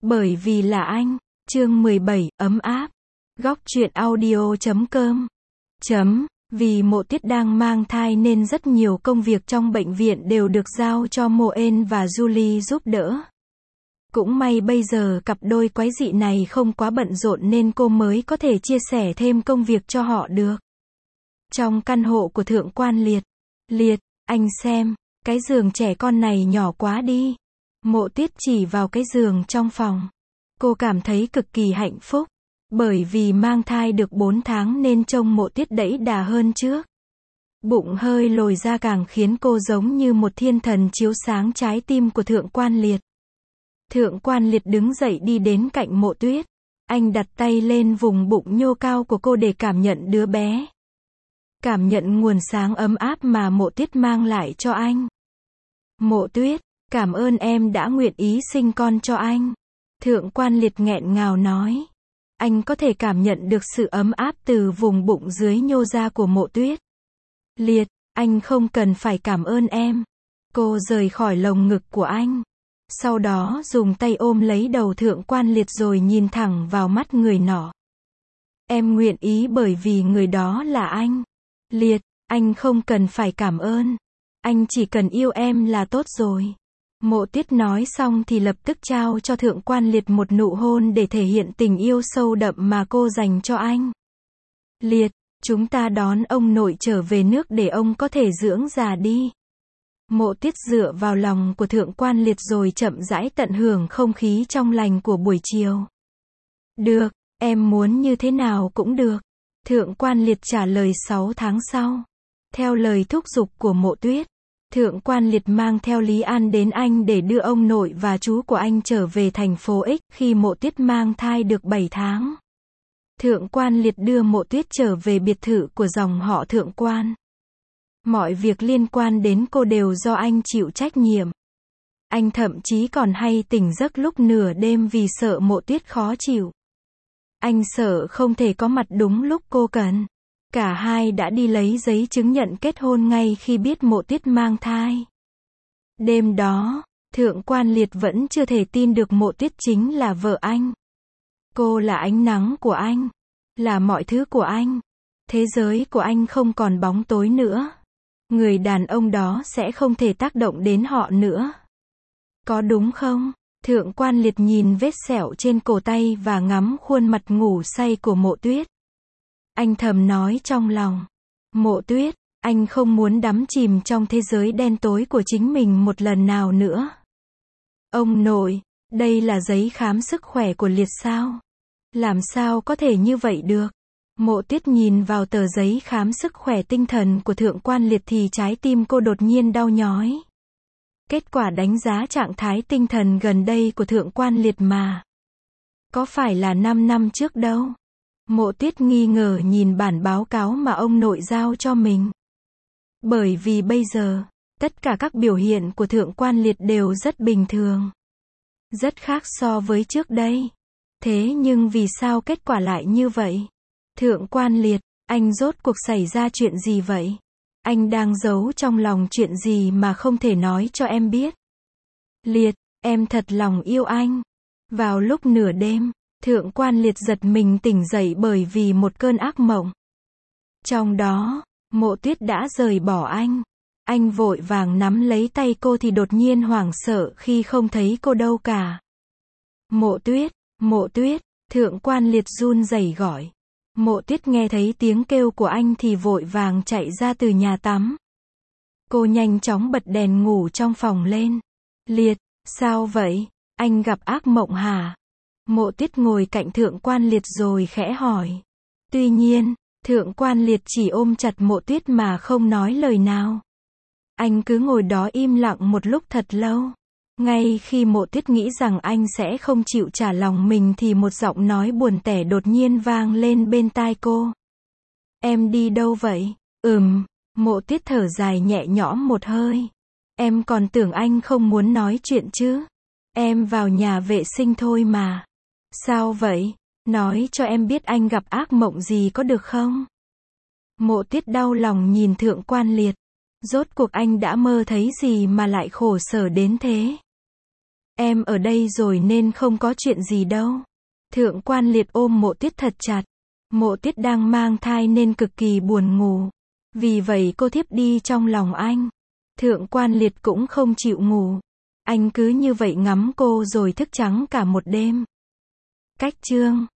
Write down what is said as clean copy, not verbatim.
Bởi vì là anh. Chương 17, ấm áp. Góc truyện audio.com. Vì Mộ Tuyết đang mang thai nên rất nhiều công việc trong bệnh viện đều được giao cho Moen và Julie giúp đỡ. Cũng may bây giờ cặp đôi quái dị này không quá bận rộn nên cô mới có thể chia sẻ thêm công việc cho họ được. Trong căn hộ của Thượng quan Liệt. Liệt, anh xem, cái giường trẻ con này nhỏ quá đi. Mộ Tuyết chỉ vào cái giường trong phòng. Cô cảm thấy cực kỳ hạnh phúc. Bởi vì mang thai được 4 tháng nên trông Mộ Tuyết đẫy đà hơn trước. Bụng hơi lồi ra càng khiến cô giống như một thiên thần chiếu sáng trái tim của Thượng quan Liệt. Thượng quan Liệt đứng dậy đi đến cạnh Mộ Tuyết. Anh đặt tay lên vùng bụng nhô cao của cô để cảm nhận đứa bé. Cảm nhận nguồn sáng ấm áp mà Mộ Tuyết mang lại cho anh. Mộ Tuyết, cảm ơn em đã nguyện ý sinh con cho anh. Thượng quan Liệt nghẹn ngào nói. Anh có thể cảm nhận được sự ấm áp từ vùng bụng dưới nhô ra của Mộ Tuyết. Liệt, anh không cần phải cảm ơn em. Cô rời khỏi lồng ngực của anh. Sau đó dùng tay ôm lấy đầu Thượng quan Liệt rồi nhìn thẳng vào mắt người nọ. Em nguyện ý bởi vì người đó là anh. Liệt, anh không cần phải cảm ơn. Anh chỉ cần yêu em là tốt rồi. Mộ Tuyết nói xong thì lập tức trao cho Thượng quan Liệt một nụ hôn để thể hiện tình yêu sâu đậm mà cô dành cho anh. Liệt, chúng ta đón ông nội trở về nước để ông có thể dưỡng già đi. Mộ Tuyết dựa vào lòng của Thượng quan Liệt rồi chậm rãi tận hưởng không khí trong lành của buổi chiều. Được, em muốn như thế nào cũng được. Thượng quan Liệt trả lời 6 tháng sau. Theo lời thúc giục của Mộ Tuyết, Thượng quan Liệt mang theo Lý An đến Anh để đưa ông nội và chú của anh trở về thành phố X khi Mộ Tuyết mang thai được 7 tháng. Thượng quan Liệt đưa Mộ Tuyết trở về biệt thự của dòng họ Thượng quan. Mọi việc liên quan đến cô đều do anh chịu trách nhiệm. Anh thậm chí còn hay tỉnh giấc lúc nửa đêm vì sợ Mộ Tuyết khó chịu. Anh sợ không thể có mặt đúng lúc cô cần. Cả hai đã đi lấy giấy chứng nhận kết hôn ngay khi biết Mộ Tuyết mang thai. Đêm đó, Thượng quan Liệt vẫn chưa thể tin được Mộ Tuyết chính là vợ anh. Cô là ánh nắng của anh. Là mọi thứ của anh. Thế giới của anh không còn bóng tối nữa. Người đàn ông đó sẽ không thể tác động đến họ nữa. Có đúng không? Thượng quan Liệt nhìn vết sẹo trên cổ tay và ngắm khuôn mặt ngủ say của Mộ Tuyết. Anh thầm nói trong lòng. Mộ Tuyết, anh không muốn đắm chìm trong thế giới đen tối của chính mình một lần nào nữa. Ông nội, đây là giấy khám sức khỏe của Liệt sao? Làm sao có thể như vậy được? Mộ Tuyết nhìn vào tờ giấy khám sức khỏe tinh thần của Thượng quan Liệt thì trái tim cô đột nhiên đau nhói. Kết quả đánh giá trạng thái tinh thần gần đây của Thượng quan Liệt mà. Có phải là 5 năm trước đâu? Mộ Tuyết nghi ngờ nhìn bản báo cáo mà ông nội giao cho mình. Bởi vì bây giờ, tất cả các biểu hiện của Thượng quan Liệt đều rất bình thường. Rất khác so với trước đây. Thế nhưng vì sao kết quả lại như vậy? Thượng quan Liệt, anh rốt cuộc xảy ra chuyện gì vậy? Anh đang giấu trong lòng chuyện gì mà không thể nói cho em biết? Liệt, em thật lòng yêu anh. Vào lúc nửa đêm, Thượng quan Liệt giật mình tỉnh dậy bởi vì một cơn ác mộng. Trong đó, Mộ Tuyết đã rời bỏ anh. Anh vội vàng nắm lấy tay cô thì đột nhiên hoảng sợ khi không thấy cô đâu cả. Mộ Tuyết, Thượng quan Liệt run rẩy gọi. Mộ Tuyết nghe thấy tiếng kêu của anh thì vội vàng chạy ra từ nhà tắm. Cô nhanh chóng bật đèn ngủ trong phòng lên. Liệt, sao vậy? Anh gặp ác mộng hả? Mộ Tuyết ngồi cạnh Thượng quan Liệt rồi khẽ hỏi. Tuy nhiên, Thượng quan Liệt chỉ ôm chặt Mộ Tuyết mà không nói lời nào. Anh cứ ngồi đó im lặng một lúc thật lâu. Ngay khi Mộ Tuyết nghĩ rằng anh sẽ không chịu trả lòng mình thì một giọng nói buồn tẻ đột nhiên vang lên bên tai cô. Em đi đâu vậy? Mộ Tuyết thở dài nhẹ nhõm một hơi. Em còn tưởng anh không muốn nói chuyện chứ. Em vào nhà vệ sinh thôi mà. Sao vậy? Nói cho em biết anh gặp ác mộng gì có được không? Mộ Tuyết đau lòng nhìn Thượng quan Liệt. Rốt cuộc anh đã mơ thấy gì mà lại khổ sở đến thế? Em ở đây rồi nên không có chuyện gì đâu. Thượng quan Liệt ôm Mộ Tuyết thật chặt. Mộ Tuyết đang mang thai nên cực kỳ buồn ngủ. Vì vậy cô thiếp đi trong lòng anh. Thượng quan Liệt cũng không chịu ngủ. Anh cứ như vậy ngắm cô rồi thức trắng cả một đêm. Cách chương